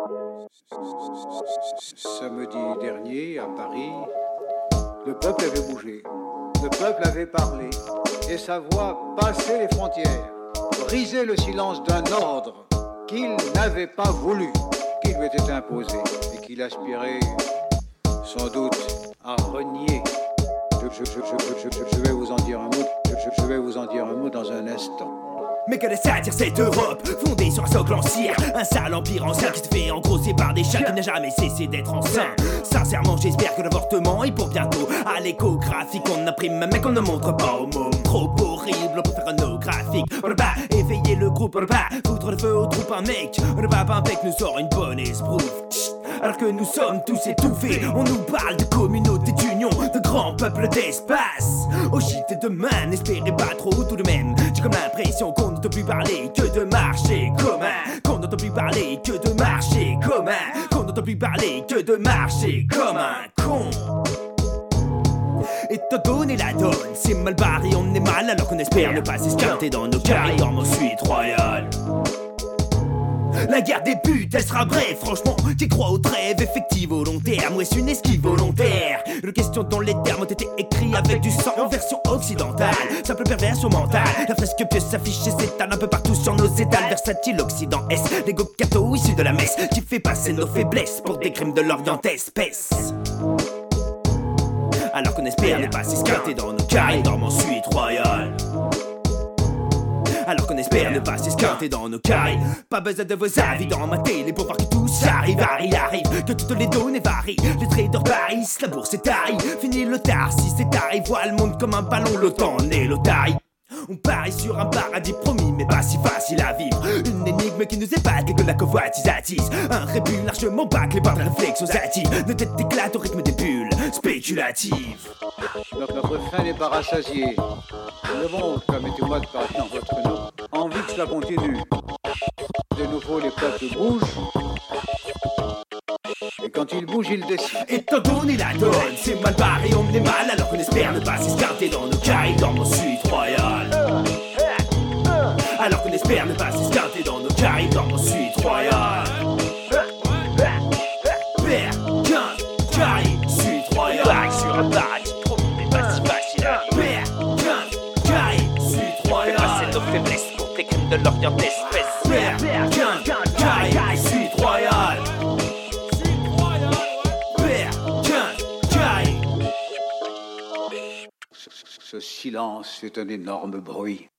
Samedi dernier, à Paris, le peuple avait bougé, le peuple avait parlé, et sa voix passait les frontières, brisait le silence d'un ordre qu'il n'avait pas voulu, qui lui était imposé, et qu'il aspirait sans doute à renier. Je vais vous en dire un mot, je vais vous en dire un mot dans un instant. Mais que laisse à dire cette Europe, fondée sur un socle en cire, un sale empire ancien qui se fait engrosser par des chats qui n'a jamais cessé d'être enceint. Sincèrement j'espère que l'avortement est pour bientôt. À l'échographie qu'on imprime mais qu'on ne montre pas au môme. Trop horrible, on peut faire un graphique. On ne va éveiller le groupe, on ne va foutre le feu aux troupes. Un mec, on ne va pas un mec nous sort une bonne esbrouffe. Alors que nous sommes tous étouffés, on nous parle de communauté d'union, de grands peuples d'espace. Oh shit, demain, n'espérez pas trop tout de même. J'ai comme l'impression qu'on n'entend plus parler que de marché commun. Qu'on n'entend plus parler que de marché commun. Qu'on n'entend plus parler que de marché comme un con. Étant donné la donne, c'est mal barré, on est mal alors qu'on espère ne pas s'escarter dans nos carrières en suite royale. La guerre débute, elle sera brève, franchement. Qui croit aux trêves effectives au long terme? Ouais, c'est une esquive volontaire. Une question dont les termes ont été écrits avec du sang en version occidentale. Simple perversion mentale. La fresque pieuse s'affiche et s'étale un peu partout sur nos étals. Versatile Occident S, l'ego catho issu de la messe qui fait passer nos faiblesses pour des crimes de l'Orient espèce. Alors qu'on espère ne pas s'esquinter dans nos carrés, dorment en suite royale. Alors qu'on espère ne pas s'esquinter dans nos carrés. Pas besoin de vos avis dans ma télé pour voir que tout ça arrive, arrive. Que toutes les données varient. Les traders parissent, la bourse est taille. Fini le tard, si c'est tard, voit le monde comme un ballon, l'OTAN est l'otaille. On parie sur un paradis promis mais pas si facile à vivre. Une énigme qui nous épate et que la convoitise attise. Un rébut largement bâclé par la réflexosatives. Nos têtes éclatent au rythme des bulles spéculatives. Notre faim n'est pas rassasiée. Nous avons, permettez-moi de parler en votre nom, envie que cela continue. De nouveau, les peuples bougent. Et quand ils bougent, ils décident. Étant donné la donne, c'est mal barré, on est mal alors qu'on espère ne pas s'escarter dans nos carrés, dans nos suites royales. Alors qu'on espère ne pas s'escarter dans nos carrés, dans nos suites royales. Père, 15, carré, suite royale. Bac sur un paradis promis mais pas si facile à vivre. Père, 15, carré, suite royale. Passer nos faiblesses pour des crimes de l'Orient espèce. Père, 15, carré, suite royale. Ce silence est un énorme bruit.